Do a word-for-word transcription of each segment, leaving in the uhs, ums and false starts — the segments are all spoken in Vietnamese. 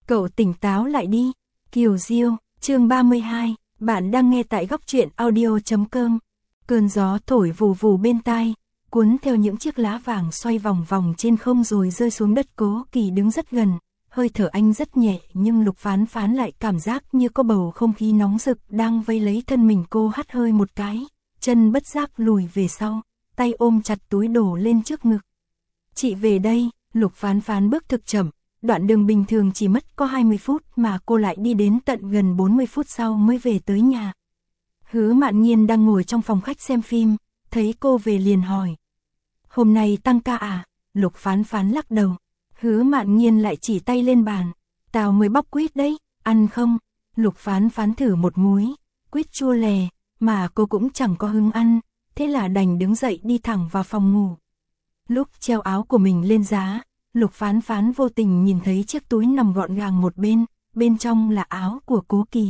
Cậu tỉnh táo lại đi. Kiều Diêu, chương ba mươi hai, bạn đang nghe tại góc truyện audio chấm com. Cơn gió thổi vù vù bên tai, cuốn theo những chiếc lá vàng xoay vòng vòng trên không rồi rơi xuống đất. Cố Kỳ đứng rất gần, hơi thở anh rất nhẹ nhưng Lục Phán Phán lại cảm giác như có bầu không khí nóng rực đang vây lấy thân mình. Cô hắt hơi một cái, chân bất giác lùi về sau, tay ôm chặt túi đồ lên trước ngực. Chị về đây. Lục Phán Phán bước thực chậm, đoạn đường bình thường chỉ mất có hai mươi phút mà cô lại đi đến tận gần bốn mươi phút sau mới về tới nhà. Hứa Mạn Nhiên đang ngồi trong phòng khách xem phim, thấy cô về liền hỏi. Hôm nay tăng ca à? Lục Phán Phán lắc đầu. Hứa Mạn Nhiên lại chỉ tay lên bàn. Tao mới bóc quýt đấy, ăn không? Lục Phán Phán thử một múi, quýt chua lè, mà cô cũng chẳng có hứng ăn, thế là đành đứng dậy đi thẳng vào phòng ngủ. Lúc treo áo của mình lên giá, Lục Phán Phán vô tình nhìn thấy chiếc túi nằm gọn gàng một bên, bên trong là áo của Cố Kỳ.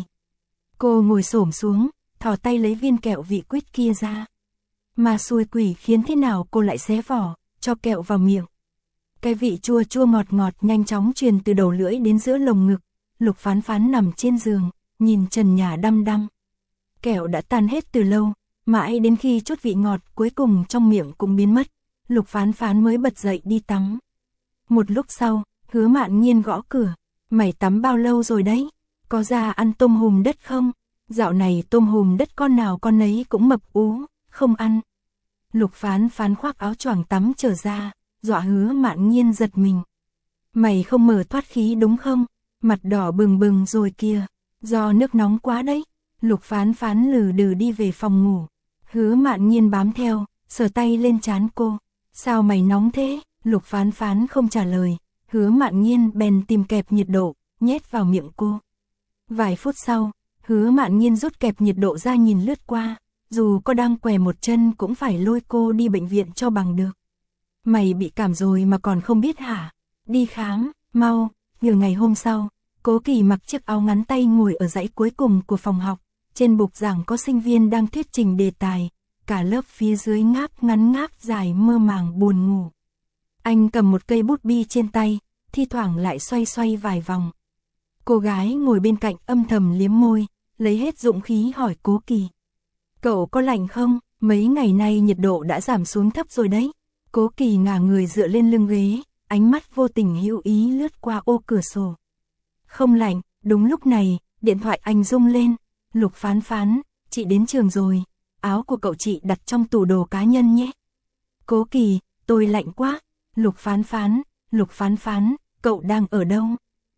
Cô ngồi xổm xuống, thò tay lấy viên kẹo vị quýt kia ra. Mà xui quỷ khiến thế nào cô lại xé vỏ, cho kẹo vào miệng. Cái vị chua chua ngọt ngọt nhanh chóng truyền từ đầu lưỡi đến giữa lồng ngực. Lục Phán Phán nằm trên giường, nhìn trần nhà đăm đăm. Kẹo đã tan hết từ lâu, mãi đến khi chút vị ngọt cuối cùng trong miệng cũng biến mất, Lục Phán Phán mới bật dậy đi tắm. Một lúc sau, Hứa Mạn Nhiên gõ cửa. Mày tắm bao lâu rồi đấy? Có ra ăn tôm hùm đất không? Dạo này tôm hùm đất con nào con nấy cũng mập ú, không ăn. Lục Phán Phán khoác áo choàng tắm trở ra, dọa Hứa Mạn Nhiên giật mình. Mày không mở thoát khí đúng không? Mặt đỏ bừng bừng rồi kìa, do nước nóng quá đấy. Lục Phán Phán lừ đừ đi về phòng ngủ. Hứa Mạn Nhiên bám theo, sờ tay lên trán cô. Sao mày nóng thế? Lục Phán Phán không trả lời, Hứa Mạn Nhiên bèn tìm kẹp nhiệt độ, nhét vào miệng cô. Vài phút sau, Hứa Mạn Nhiên rút kẹp nhiệt độ ra nhìn lướt qua, dù có đang què một chân cũng phải lôi cô đi bệnh viện cho bằng được. Mày bị cảm rồi mà còn không biết hả? Đi khám, mau. Nhiều ngày hôm sau, Cố Kỳ mặc chiếc áo ngắn tay ngồi ở dãy cuối cùng của phòng học, trên bục giảng có sinh viên đang thuyết trình đề tài, cả lớp phía dưới ngáp ngắn ngáp dài mơ màng buồn ngủ. Anh cầm một cây bút bi trên tay, thi thoảng lại xoay xoay vài vòng. Cô gái ngồi bên cạnh âm thầm liếm môi, lấy hết dũng khí hỏi Cố Kỳ. Cậu có lạnh không? Mấy ngày nay nhiệt độ đã giảm xuống thấp rồi đấy. Cố Kỳ ngả người dựa lên lưng ghế, ánh mắt vô tình hữu ý lướt qua ô cửa sổ. Không lạnh. Đúng lúc này, điện thoại anh rung lên. Lục Phán Phán, chị đến trường rồi, áo của cậu chị đặt trong tủ đồ cá nhân nhé. Cố Kỳ, tôi lạnh quá. Lục Phán Phán, Lục Phán Phán, cậu đang ở đâu?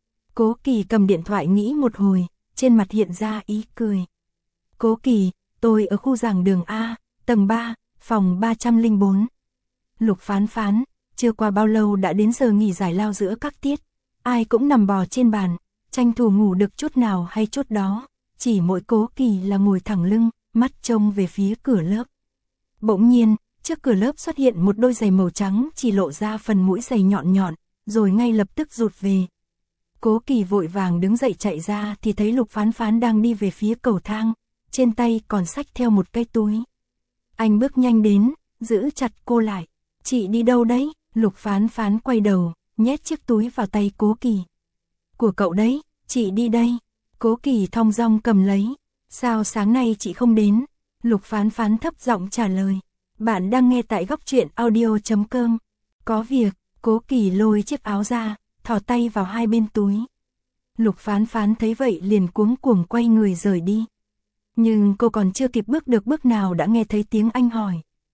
Cố Kỳ cầm điện thoại nghĩ một hồi, trên mặt hiện ra ý cười. Cố Kỳ, tôi ở khu giảng đường A, tầng ba, phòng ba trăm lẻ bốn. Lục Phán Phán, chưa qua bao lâu đã đến giờ nghỉ giải lao giữa các tiết. Ai cũng nằm bò trên bàn, tranh thủ ngủ được chút nào hay chút đó. Chỉ mỗi Cố Kỳ là ngồi thẳng lưng, mắt trông về phía cửa lớp. Bỗng nhiên, trước cửa lớp xuất hiện một đôi giày màu trắng chỉ lộ ra phần mũi giày nhọn nhọn, rồi ngay lập tức rụt về. Cố Kỳ vội vàng đứng dậy chạy ra thì thấy Lục Phán Phán đang đi về phía cầu thang, trên tay còn xách theo một cái túi. Anh bước nhanh đến, giữ chặt cô lại. Chị đi đâu đấy? Lục Phán Phán quay đầu, nhét chiếc túi vào tay Cố Kỳ. Của cậu đấy, chị đi đây. Cố Kỳ thong dong cầm lấy. Sao sáng nay chị không đến? Lục Phán Phán thấp giọng trả lời. Bạn đang nghe tại góc truyện audio chấm com. Có việc. Cố Kỳ lôi chiếc áo ra, thò tay vào hai bên túi. Lục Phán Phán thấy vậy liền cuống cuồng quay người rời đi. Nhưng cô còn chưa kịp bước được bước nào đã nghe thấy tiếng anh hỏi.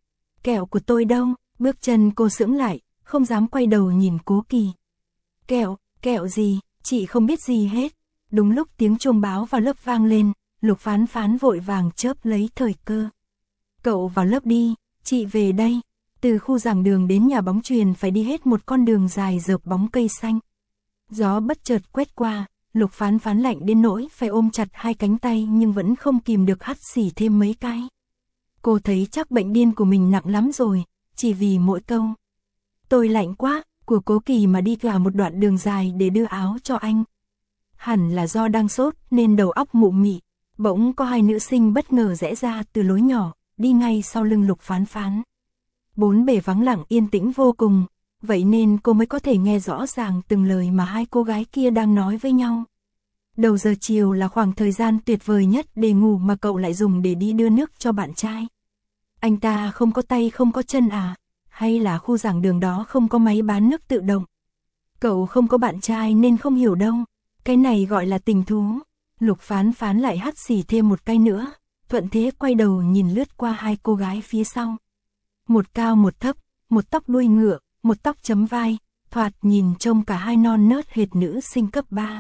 Kẹo của tôi đâu? Bước chân cô sững lại, không dám quay đầu nhìn Cố Kỳ. Kẹo, kẹo gì? Chị không biết gì hết. Đúng lúc tiếng chuông báo vào lớp vang lên, Lục Phán Phán vội vàng chớp lấy thời cơ. Cậu vào lớp đi, chị về đây. Từ khu giảng đường đến nhà bóng chuyền phải đi hết một con đường dài rợp bóng cây xanh. Gió bất chợt quét qua, Lục Phán Phán lạnh đến nỗi phải ôm chặt hai cánh tay nhưng vẫn không kìm được hắt xì thêm mấy cái. Cô thấy chắc bệnh điên của mình nặng lắm rồi, chỉ vì mỗi câu tôi lạnh quá của Cố Kỳ mà đi cả một đoạn đường dài để đưa áo cho anh. Hẳn là do đang sốt nên đầu óc mụ mị, bỗng có hai nữ sinh bất ngờ rẽ ra từ lối nhỏ, đi ngay sau lưng Lục Phán Phán. Bốn bề vắng lặng yên tĩnh vô cùng, vậy nên cô mới có thể nghe rõ ràng từng lời mà hai cô gái kia đang nói với nhau. Đầu giờ chiều là khoảng thời gian tuyệt vời nhất để ngủ mà cậu lại dùng để đi đưa nước cho bạn trai. Anh ta không có tay không có chân à? Hay là khu giảng đường đó không có máy bán nước tự động? Cậu không có bạn trai nên không hiểu đâu. Cái này gọi là tình thú. Lục Phán Phán lại hắt xì thêm một cái nữa. Thuận thế quay đầu nhìn lướt qua hai cô gái phía sau. Một cao một thấp, một tóc đuôi ngựa, một tóc chấm vai, thoạt nhìn trông cả hai non nớt hệt nữ sinh cấp ba.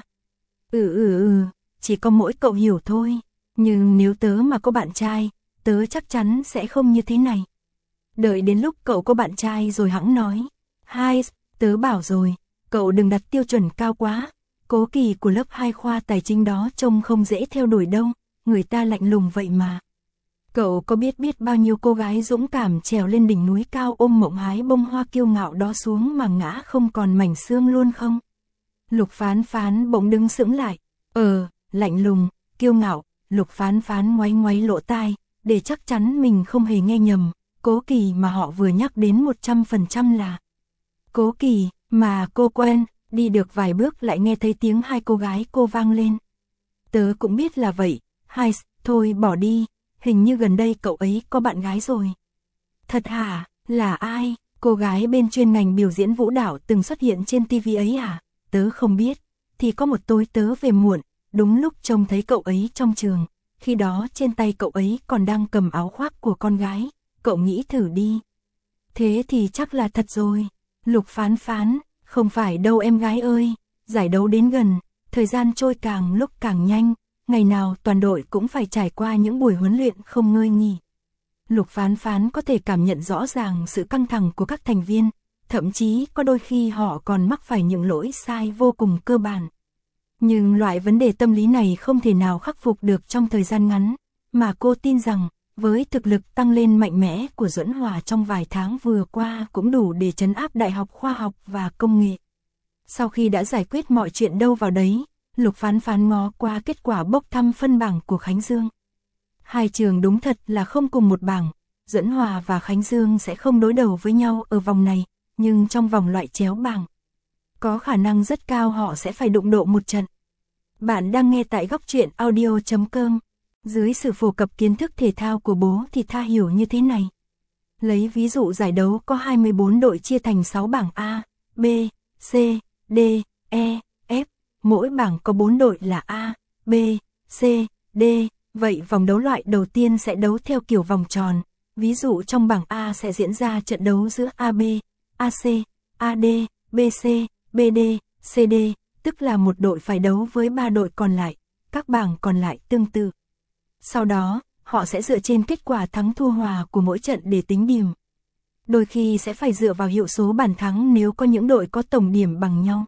Ừ ừ ừ, chỉ có mỗi cậu hiểu thôi. Nhưng nếu tớ mà có bạn trai, tớ chắc chắn sẽ không như thế này. Đợi đến lúc cậu có bạn trai rồi hẵng nói. Hai, tớ bảo rồi, cậu đừng đặt tiêu chuẩn cao quá. Cố Kỳ của lớp hai khoa tài chính đó trông không dễ theo đuổi đâu, người ta lạnh lùng vậy mà. Cậu có biết biết bao nhiêu cô gái dũng cảm trèo lên đỉnh núi cao ôm mộng hái bông hoa kiêu ngạo đó xuống mà ngã không còn mảnh xương luôn không? Lục Phán Phán bỗng đứng sững lại. Ờ, lạnh lùng, kiêu ngạo. Lục Phán Phán ngoáy ngoáy lỗ tai, để chắc chắn mình không hề nghe nhầm. Cố Kỳ mà họ vừa nhắc đến một trăm phần trăm là Cố Kỳ, mà cô quen. Đi được vài bước lại nghe thấy tiếng hai cô gái cô vang lên. Tớ cũng biết là vậy. Hai, thôi bỏ đi. Hình như gần đây cậu ấy có bạn gái rồi. Thật hả? Là ai? Cô gái bên chuyên ngành biểu diễn vũ đạo từng xuất hiện trên ti vi ấy à? Tớ không biết. Thì có một tối tớ về muộn, đúng lúc trông thấy cậu ấy trong trường. Khi đó trên tay cậu ấy còn đang cầm áo khoác của con gái. Cậu nghĩ thử đi. Thế thì chắc là thật rồi. Lục Phán Phán, không phải đâu em gái ơi. Giải đấu đến gần, thời gian trôi càng lúc càng nhanh. Ngày nào toàn đội cũng phải trải qua những buổi huấn luyện không ngơi nghỉ. Lục Phán Phán có thể cảm nhận rõ ràng sự căng thẳng của các thành viên, thậm chí có đôi khi họ còn mắc phải những lỗi sai vô cùng cơ bản. Nhưng loại vấn đề tâm lý này không thể nào khắc phục được trong thời gian ngắn, mà cô tin rằng với thực lực tăng lên mạnh mẽ của Duẫn Hòa trong vài tháng vừa qua cũng đủ để trấn áp Đại học Khoa học và Công nghệ. Sau khi đã giải quyết mọi chuyện đâu vào đấy, Lục Phán Phán ngó qua kết quả bốc thăm phân bảng của Khánh Dương. Hai trường đúng thật là không cùng một bảng, Duẫn Hòa và Khánh Dương sẽ không đối đầu với nhau ở vòng này, nhưng trong vòng loại chéo bảng, có khả năng rất cao họ sẽ phải đụng độ một trận. Bạn đang nghe tại góc truyện audio chấm com. Dưới sự phổ cập kiến thức thể thao của bố thì Tha hiểu như thế này. Lấy ví dụ giải đấu có hai mươi bốn đội chia thành sáu bảng A, B, C, D, E, F. Mỗi bảng có bốn đội là A, B, C, D. Vậy vòng đấu loại đầu tiên sẽ đấu theo kiểu vòng tròn. Ví dụ trong bảng A sẽ diễn ra trận đấu giữa a bê, a xê, a đê, bê xê, bê đê, xê đê, tức là một đội phải đấu với ba đội còn lại, các bảng còn lại tương tự. Sau đó, họ sẽ dựa trên kết quả thắng thua hòa của mỗi trận để tính điểm. Đôi khi sẽ phải dựa vào hiệu số bàn thắng nếu có những đội có tổng điểm bằng nhau.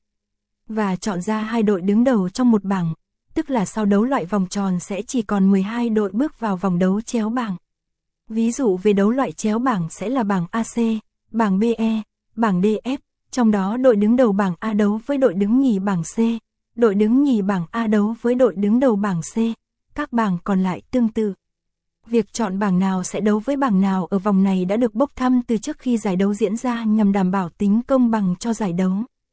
Và chọn ra hai đội đứng đầu trong một bảng, tức là sau đấu loại vòng tròn sẽ chỉ còn mười hai đội bước vào vòng đấu chéo bảng. Ví dụ về đấu loại chéo bảng sẽ là bảng a xê, bảng bê e, bảng đê ép, trong đó đội đứng đầu bảng A đấu với đội đứng nhì bảng C, đội đứng nhì bảng A đấu với đội đứng đầu bảng C, các bảng còn lại tương tự. Việc chọn bảng nào sẽ đấu với bảng nào ở vòng này đã được bốc thăm từ trước khi giải đấu diễn ra nhằm đảm bảo tính công bằng cho giải đấu.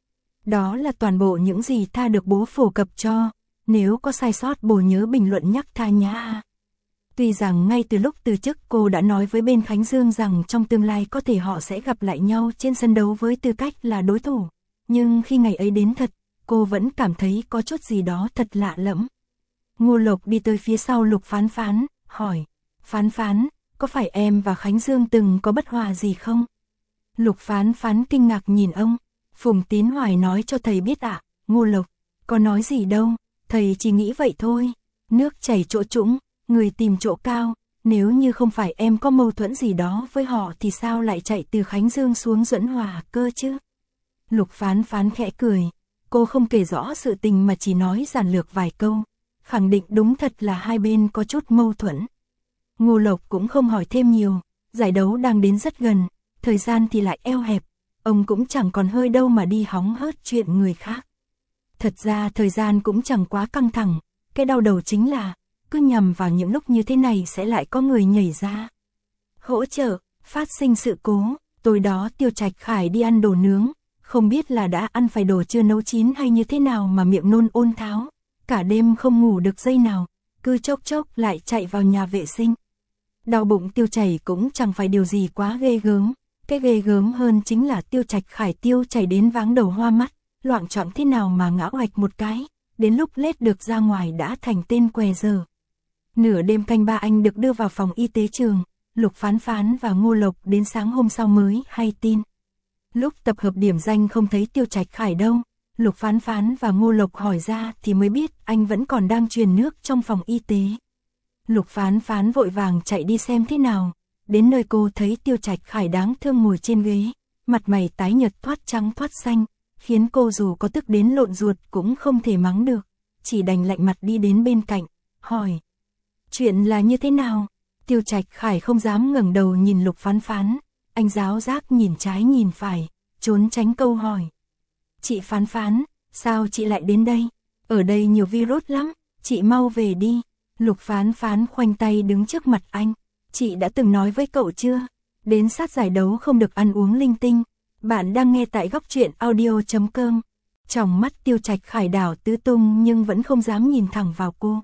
Đó là toàn bộ những gì Tha được bố phổ cập cho, nếu có sai sót bố nhớ bình luận nhắc Tha nhá. Tuy rằng ngay từ lúc từ chức cô đã nói với bên Khánh Dương rằng trong tương lai có thể họ sẽ gặp lại nhau trên sân đấu với tư cách là đối thủ, nhưng khi ngày ấy đến thật, cô vẫn cảm thấy có chút gì đó thật lạ lẫm. Ngô Lộc đi tới phía sau Lục Phán Phán, hỏi, Phán Phán, có phải em và Khánh Dương từng có bất hòa gì không? Lục Phán Phán kinh ngạc nhìn ông, Phùng Tín Hoài nói cho thầy biết ạ. À? Ngô Lộc, có nói gì đâu, thầy chỉ nghĩ vậy thôi, nước chảy chỗ trũng, người tìm chỗ cao, nếu như không phải em có mâu thuẫn gì đó với họ thì sao lại chạy từ Khánh Dương xuống Duẫn Hòa cơ chứ? Lục Phán Phán khẽ cười, cô không kể rõ sự tình mà chỉ nói giản lược vài câu, khẳng định đúng thật là hai bên có chút mâu thuẫn. Ngô Lộc cũng không hỏi thêm nhiều, giải đấu đang đến rất gần, thời gian thì lại eo hẹp, ông cũng chẳng còn hơi đâu mà đi hóng hớt chuyện người khác. Thật ra thời gian cũng chẳng quá căng thẳng, cái đau đầu chính là cứ nhằm vào những lúc như thế này sẽ lại có người nhảy ra hỗ trợ, phát sinh sự cố, Tối đó Tiêu Trạch Khải đi ăn đồ nướng, không biết là đã ăn phải đồ chưa nấu chín hay như thế nào mà miệng nôn ôn tháo, cả đêm không ngủ được giây nào, cứ chốc chốc lại chạy vào nhà vệ sinh. Đau bụng tiêu chảy cũng chẳng phải điều gì quá ghê gớm, cái ghê gớm hơn chính là Tiêu Trạch Khải tiêu chảy đến váng đầu hoa mắt, loạng choạng thế nào mà ngã oạch một cái, đến lúc lết được ra ngoài đã thành tên què giờ. Nửa đêm canh ba anh được đưa vào phòng y tế trường, Lục Phán Phán và Ngô Lộc đến sáng hôm sau mới hay tin. Lúc tập hợp điểm danh không thấy Tiêu Trạch Khải đâu, Lục Phán Phán và Ngô Lộc hỏi ra thì mới biết anh vẫn còn đang truyền nước trong phòng y tế. Lục Phán Phán vội vàng chạy đi xem thế nào, đến nơi cô thấy Tiêu Trạch Khải đáng thương ngồi trên ghế, mặt mày tái nhợt thoát trắng thoát xanh, khiến cô dù có tức đến lộn ruột cũng không thể mắng được, chỉ đành lạnh mặt đi đến bên cạnh, hỏi. Chuyện là như thế nào? Tiêu Trạch Khải không dám ngẩng đầu nhìn Lục Phán Phán, anh giáo giác nhìn trái nhìn phải, trốn tránh câu hỏi. Chị Phán Phán, sao chị lại đến đây? Ở đây nhiều virus lắm, chị mau về đi. Lục Phán Phán khoanh tay đứng trước mặt anh. Chị đã từng nói với cậu chưa? Đến sát giải đấu không được ăn uống linh tinh. Bạn đang nghe tại góc truyện audio chấm com. Trong mắt Tiêu Trạch Khải đảo tứ tung nhưng vẫn không dám nhìn thẳng vào cô.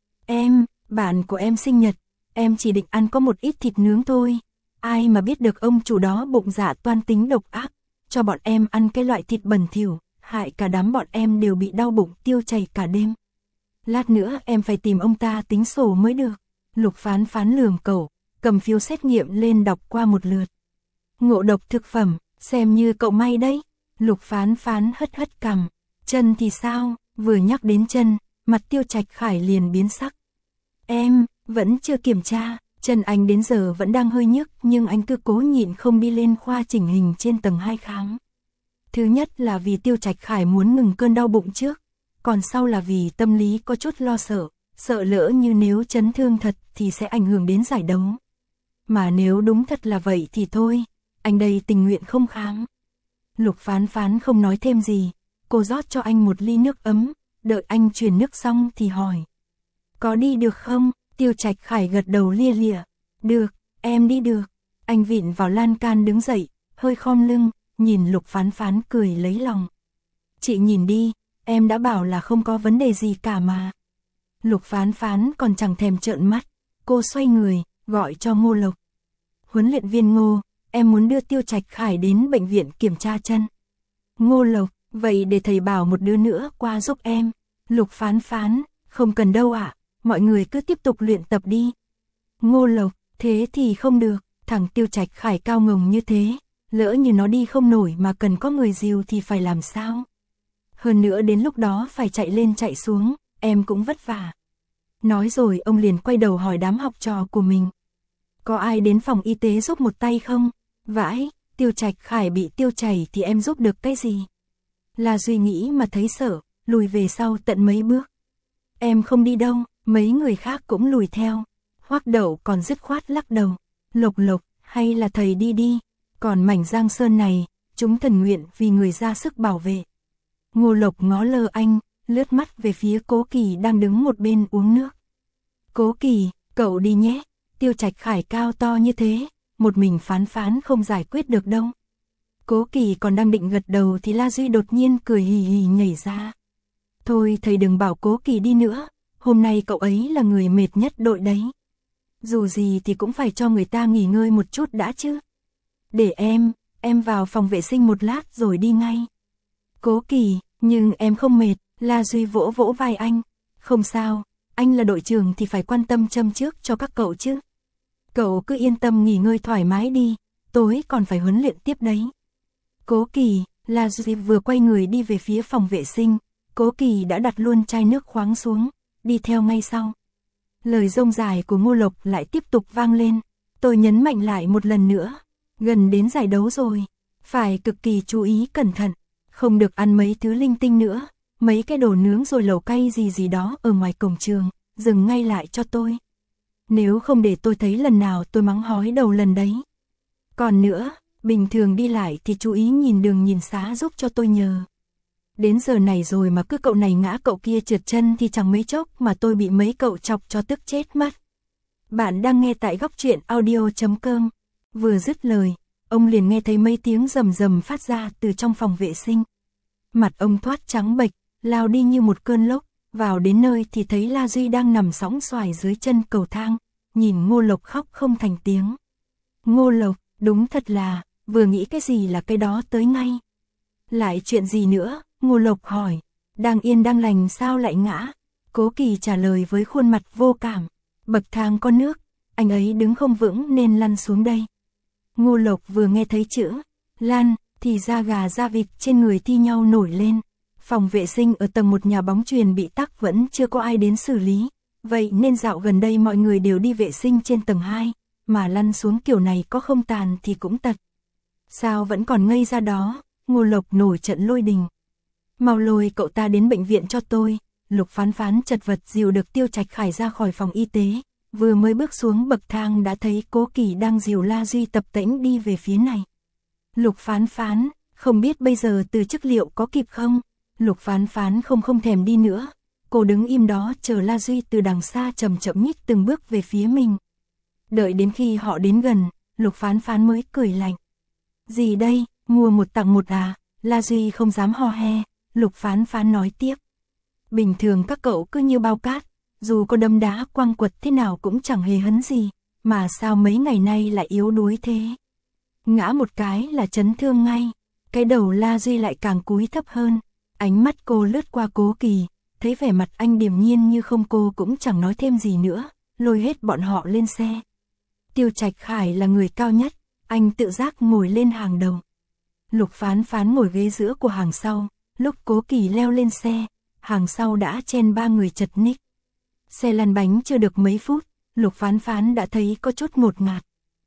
Em, bạn của em sinh nhật, em chỉ định ăn có một ít thịt nướng thôi. Ai mà biết được ông chủ đó bụng dạ toan tính độc ác, cho bọn em ăn cái loại thịt bẩn thỉu, hại cả đám bọn em đều bị đau bụng tiêu chảy cả đêm. Lát nữa em phải tìm ông ta tính sổ mới được. Lục Phán Phán lườm cậu, cầm phiếu xét nghiệm lên đọc qua một lượt. Ngộ độc thực phẩm, xem như cậu may đấy. Lục Phán Phán hất hất cằm. Chân thì sao? Vừa nhắc đến chân, mặt Tiêu Trạch Khải liền biến sắc. Em, vẫn chưa kiểm tra, chân anh đến giờ vẫn đang hơi nhức nhưng anh cứ cố nhịn không đi lên khoa chỉnh hình trên tầng hai khám. Thứ nhất là vì Tiêu Trạch Khải muốn ngừng cơn đau bụng trước, còn sau là vì tâm lý có chút lo sợ, sợ lỡ như nếu chấn thương thật thì sẽ ảnh hưởng đến giải đấu. Mà nếu đúng thật là vậy thì thôi, anh đây tình nguyện không khám. Lục Phán Phán không nói thêm gì, cô rót cho anh một ly nước ấm, đợi anh truyền nước xong thì hỏi. Có đi được không? Tiêu Trạch Khải gật đầu lia lịa. Được, em đi được. Anh vịn vào lan can đứng dậy, hơi khom lưng, nhìn Lục Phán Phán cười lấy lòng. Chị nhìn đi, em đã bảo là không có vấn đề gì cả mà. Lục Phán Phán còn chẳng thèm trợn mắt, cô xoay người, gọi cho Ngô Lộc. Huấn luyện viên Ngô, em muốn đưa Tiêu Trạch Khải đến bệnh viện kiểm tra chân. Ngô Lộc, vậy để thầy bảo một đứa nữa qua giúp em. Lục Phán Phán, không cần đâu ạ, mọi người cứ tiếp tục luyện tập đi. Ngô Lộc, thế thì không được, thằng Tiêu Trạch Khải cao ngồng như thế, lỡ như nó đi không nổi mà cần có người dìu thì phải làm sao? Hơn nữa đến lúc đó phải chạy lên chạy xuống, em cũng vất vả. Nói rồi ông liền quay đầu hỏi đám học trò của mình. Có ai đến phòng y tế giúp một tay không? Vãi, Tiêu Trạch Khải bị tiêu chảy thì em giúp được cái gì? Là Duy nghĩ mà thấy sợ, lùi về sau tận mấy bước. Em không đi đâu, mấy người khác cũng lùi theo. Hoắc Đậu còn dứt khoát lắc đầu. Lộc Lộc, hay là thầy đi đi. Còn mảnh Giang Sơn này, chúng thần nguyện vì người ra sức bảo vệ. Ngô Lộc ngó lơ anh, lướt mắt về phía Cố Kỳ đang đứng một bên uống nước. Cố Kỳ, cậu đi nhé. Tiêu Trạch Khải cao to như thế, một mình Phán Phán không giải quyết được đâu. Cố Kỳ còn đang định gật đầu thì La Duy đột nhiên cười hì hì nhảy ra. Thôi thầy đừng bảo Cố Kỳ đi nữa, hôm nay cậu ấy là người mệt nhất đội đấy. Dù gì thì cũng phải cho người ta nghỉ ngơi một chút đã chứ. Để em, em vào phòng vệ sinh một lát rồi đi ngay. Cố Kỳ, nhưng em không mệt. La Duy vỗ vỗ vai anh. Không sao, anh là đội trưởng thì phải quan tâm châm trước cho các cậu chứ. Cậu cứ yên tâm nghỉ ngơi thoải mái đi, tối còn phải huấn luyện tiếp đấy. Cố Kỳ, La Duy vừa quay người đi về phía phòng vệ sinh, Cố Kỳ đã đặt luôn chai nước khoáng xuống, đi theo ngay sau. Lời rông dài của Ngô Lộc lại tiếp tục vang lên, tôi nhấn mạnh lại một lần nữa, gần đến giải đấu rồi, phải cực kỳ chú ý cẩn thận, không được ăn mấy thứ linh tinh nữa, mấy cái đồ nướng rồi lẩu cay gì gì đó ở ngoài cổng trường, dừng ngay lại cho tôi. Nếu không để tôi thấy lần nào tôi mắng hói đầu lần đấy. Còn nữa, bình thường đi lại thì chú ý nhìn đường nhìn xá giúp cho tôi nhờ. Đến giờ này rồi mà cứ cậu này ngã cậu kia trượt chân thì chẳng mấy chốc mà tôi bị mấy cậu chọc cho tức chết mất. Bạn đang nghe tại góc truyện audio chấm com. Vừa dứt lời, ông liền nghe thấy mấy tiếng rầm rầm phát ra từ trong phòng vệ sinh. Mặt ông thoát trắng bệch, lao đi như một cơn lốc, vào đến nơi thì thấy La Duy đang nằm sõng soài dưới chân cầu thang, nhìn Ngô Lộc khóc không thành tiếng. Ngô Lộc, đúng thật là, vừa nghĩ cái gì là cái đó tới ngay. Lại chuyện gì nữa, Ngô Lộc hỏi, đang yên đang lành sao lại ngã? Cố Kỳ trả lời với khuôn mặt vô cảm, bậc thang có nước, anh ấy đứng không vững nên lăn xuống đây. Ngô Lộc vừa nghe thấy chữ lăn thì da gà da vịt trên người thi nhau nổi lên. Phòng vệ sinh ở tầng một nhà bóng chuyền bị tắc vẫn chưa có ai đến xử lý, vậy nên dạo gần đây mọi người đều đi vệ sinh trên tầng hai, mà lăn xuống kiểu này có không tàn thì cũng tật. Sao vẫn còn ngây ra đó? Ngô Lộc nổi trận lôi đình. Mau lôi cậu ta đến bệnh viện cho tôi. Lục Phán Phán chật vật dìu được Tiêu Trạch Khải ra khỏi phòng y tế, vừa mới bước xuống bậc thang đã thấy Cố Kỳ đang dìu La Duy tập tễnh đi về phía này. Lục Phán Phán, không biết bây giờ từ chức liệu có kịp không? Lục Phán Phán không không thèm đi nữa, cô đứng im đó chờ La Duy từ đằng xa chậm chậm nhích từng bước về phía mình. Đợi đến khi họ đến gần, Lục Phán Phán mới cười lạnh. Gì đây, mua một tặng một à? La Duy không dám hò he, Lục Phán Phán nói tiếp. Bình thường các cậu cứ như bao cát, dù có đâm đá quăng quật thế nào cũng chẳng hề hấn gì, mà sao mấy ngày nay lại yếu đuối thế? Ngã một cái là chấn thương ngay, cái đầu La Duy lại càng cúi thấp hơn, ánh mắt cô lướt qua Cố Kỳ, thấy vẻ mặt anh điềm nhiên như không, cô cũng chẳng nói thêm gì nữa, lôi hết bọn họ lên xe. Tiêu Trạch Khải là người cao nhất, anh tự giác ngồi lên hàng đầu. Lục Phán Phán ngồi ghế giữa của hàng sau, lúc Cố Kỳ leo lên xe, hàng sau đã chen ba người chật ních. Xe lăn bánh chưa được mấy phút, Lục Phán Phán đã thấy có chút ngột ngạt.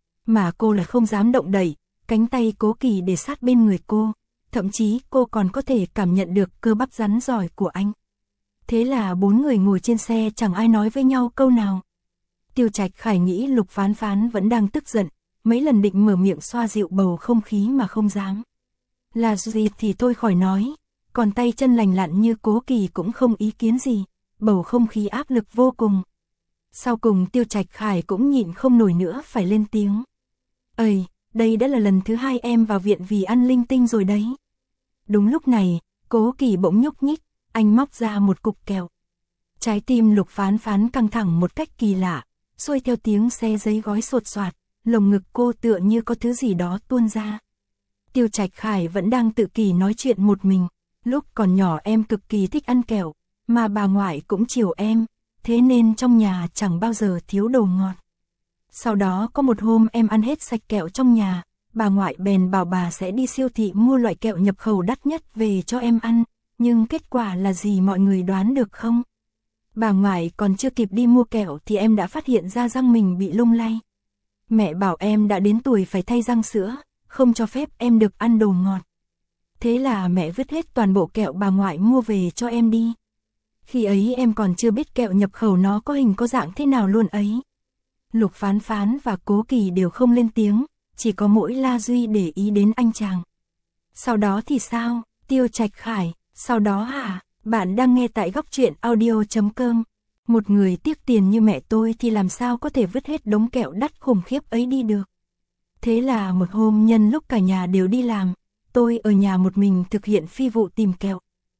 Mà cô lại không dám động đậy, cánh tay Cố Kỳ để sát bên người cô, thậm chí cô còn có thể cảm nhận được cơ bắp rắn giỏi của anh. Thế là bốn người ngồi trên xe chẳng ai nói với nhau câu nào. Tiêu Trạch Khải nghĩ Lục Phán Phán vẫn đang tức giận, mấy lần định mở miệng xoa dịu bầu không khí mà không dám. Là gì thì thôi khỏi nói, còn tay chân lành lặn như Cố Kỳ cũng không ý kiến gì, bầu không khí áp lực vô cùng. Sau cùng Tiêu Trạch Khải cũng nhịn không nổi nữa phải lên tiếng. Ây, đây đã là lần thứ hai em vào viện vì ăn linh tinh rồi đấy. Đúng lúc này, Cố Kỳ bỗng nhúc nhích, anh móc ra một cục kẹo. Trái tim Lục Phán Phán căng thẳng một cách kỳ lạ, xuôi theo tiếng xe giấy gói sột soạt, lồng ngực cô tựa như có thứ gì đó tuôn ra. Tiêu Trạch Khải vẫn đang tự kỷ nói chuyện một mình, lúc còn nhỏ em cực kỳ thích ăn kẹo, mà bà ngoại cũng chiều em, thế nên trong nhà chẳng bao giờ thiếu đồ ngọt. Sau đó có một hôm em ăn hết sạch kẹo trong nhà, bà ngoại bèn bảo bà sẽ đi siêu thị mua loại kẹo nhập khẩu đắt nhất về cho em ăn, nhưng kết quả là gì mọi người đoán được không? Bà ngoại còn chưa kịp đi mua kẹo thì em đã phát hiện ra răng mình bị lung lay. Mẹ bảo em đã đến tuổi phải thay răng sữa, không cho phép em được ăn đồ ngọt. Thế là mẹ vứt hết toàn bộ kẹo bà ngoại mua về cho em đi. Khi ấy em còn chưa biết kẹo nhập khẩu nó có hình có dạng thế nào luôn ấy. Lục Phán Phán và Cố Kỳ đều không lên tiếng, chỉ có mỗi La Duy để ý đến anh chàng. Sau đó thì sao? Tiêu Trạch Khải, sau đó hả? Bạn đang nghe tại góc truyện audio chấm com. Một người tiếc tiền như mẹ tôi thì làm sao có thể vứt hết đống kẹo đắt khủng khiếp ấy đi được. Thế là một hôm nhân lúc cả nhà đều đi làm, tôi ở nhà một mình thực hiện phi vụ tìm kẹo.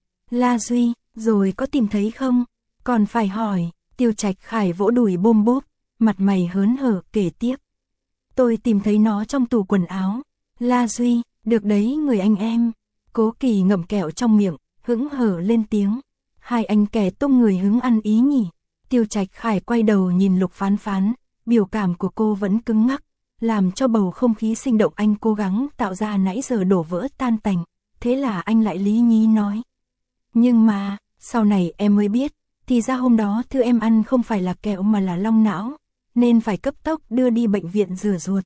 La Duy, rồi có tìm thấy không? Còn phải hỏi, Tiêu Trạch Khải vỗ đùi bôm bốp, mặt mày hớn hở kể tiếp. Tôi tìm thấy nó trong tủ quần áo. La Duy, được đấy người anh em. Cố Kỳ ngậm kẹo trong miệng, hững hở lên tiếng. Hai anh kẻ tung người hứng ăn ý nhỉ. Tiêu Trạch Khải quay đầu nhìn Lục Phán Phán, biểu cảm của cô vẫn cứng ngắc, làm cho bầu không khí sinh động anh cố gắng tạo ra nãy giờ đổ vỡ tan tành. Thế là anh lại lý nhí nói. Nhưng mà, sau này em mới biết, thì ra hôm đó thứ em ăn không phải là kẹo mà là long não, nên phải cấp tốc đưa đi bệnh viện rửa ruột.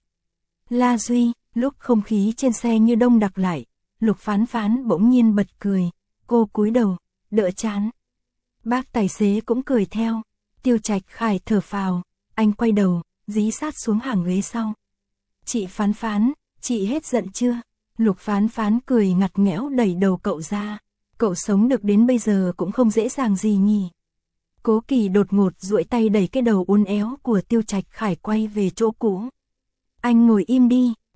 La Duy, lúc không khí trên xe như đông đặc lại, Lục Phán Phán bỗng nhiên bật cười, cô cúi đầu, đỡ chán. Bác tài xế cũng cười theo, Tiêu Trạch Khải thở phào, anh quay đầu, dí sát xuống hàng ghế sau. Chị Phán Phán, chị hết giận chưa? Lục Phán Phán cười ngặt nghẽo đẩy đầu cậu ra, cậu sống được đến bây giờ cũng không dễ dàng gì nhỉ. Cố Kỳ đột ngột duỗi tay đẩy cái đầu uốn éo của Tiêu Trạch Khải quay về chỗ cũ. Anh ngồi im đi, Tiêu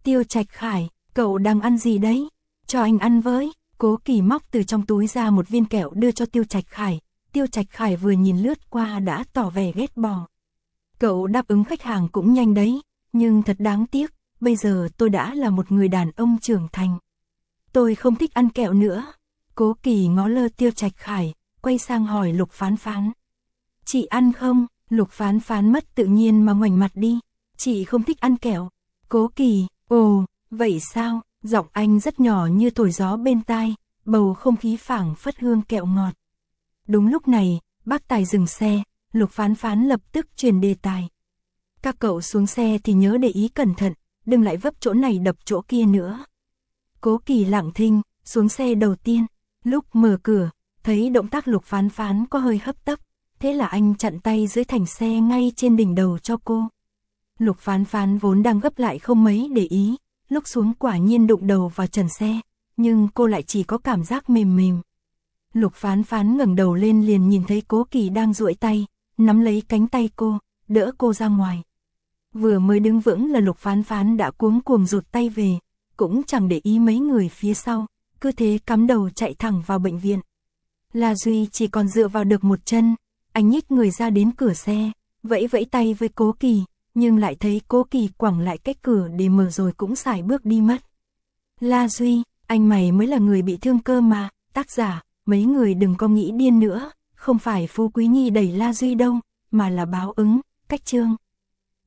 Tiêu Trạch Khải, cậu đang ăn gì đấy? Cho anh ăn với. Cố Kỳ móc từ trong túi ra một viên kẹo đưa cho Tiêu Trạch Khải. Tiêu Trạch Khải vừa nhìn lướt qua đã tỏ vẻ ghét bỏ. Cậu đáp ứng khách hàng cũng nhanh đấy, nhưng thật đáng tiếc, bây giờ tôi đã là một người đàn ông trưởng thành. Tôi không thích ăn kẹo nữa. Cố Kỳ ngó lơ Tiêu Trạch Khải, quay sang hỏi Lục Phán Phán. Chị ăn không? Lục Phán Phán mất tự nhiên mà ngoảnh mặt đi. Chị không thích ăn kẹo. Cố Kỳ, ồ, vậy sao? Giọng anh rất nhỏ như thổi gió bên tai, bầu không khí phảng phất hương kẹo ngọt. Đúng lúc này, bác tài dừng xe, Lục Phán Phán lập tức truyền đề tài. Các cậu xuống xe thì nhớ để ý cẩn thận, đừng lại vấp chỗ này đập chỗ kia nữa. Cố Kỳ lặng thinh, xuống xe đầu tiên, lúc mở cửa, thấy động tác Lục Phán Phán có hơi hấp tấp, thế là anh chặn tay dưới thành xe ngay trên đỉnh đầu cho cô. Lục Phán Phán vốn đang gấp lại không mấy để ý, lúc xuống quả nhiên đụng đầu vào trần xe, nhưng cô lại chỉ có cảm giác mềm mềm. Lục Phán Phán ngẩng đầu lên liền nhìn thấy Cố Kỳ đang duỗi tay, nắm lấy cánh tay cô, đỡ cô ra ngoài. Vừa mới đứng vững là Lục Phán Phán đã cuống cuồng rụt tay về, cũng chẳng để ý mấy người phía sau, cứ thế cắm đầu chạy thẳng vào bệnh viện. La Duy chỉ còn dựa vào được một chân, anh nhích người ra đến cửa xe, vẫy vẫy tay với Cố Kỳ, nhưng lại thấy Cố Kỳ quẳng lại cái cửa để mở rồi cũng sải bước đi mất. La Duy, anh mày mới là người bị thương cơ mà. Tác giả, mấy người đừng có nghĩ điên nữa, không phải Phú Quý Nhi đẩy La Duy đâu, mà là báo ứng. Cách chương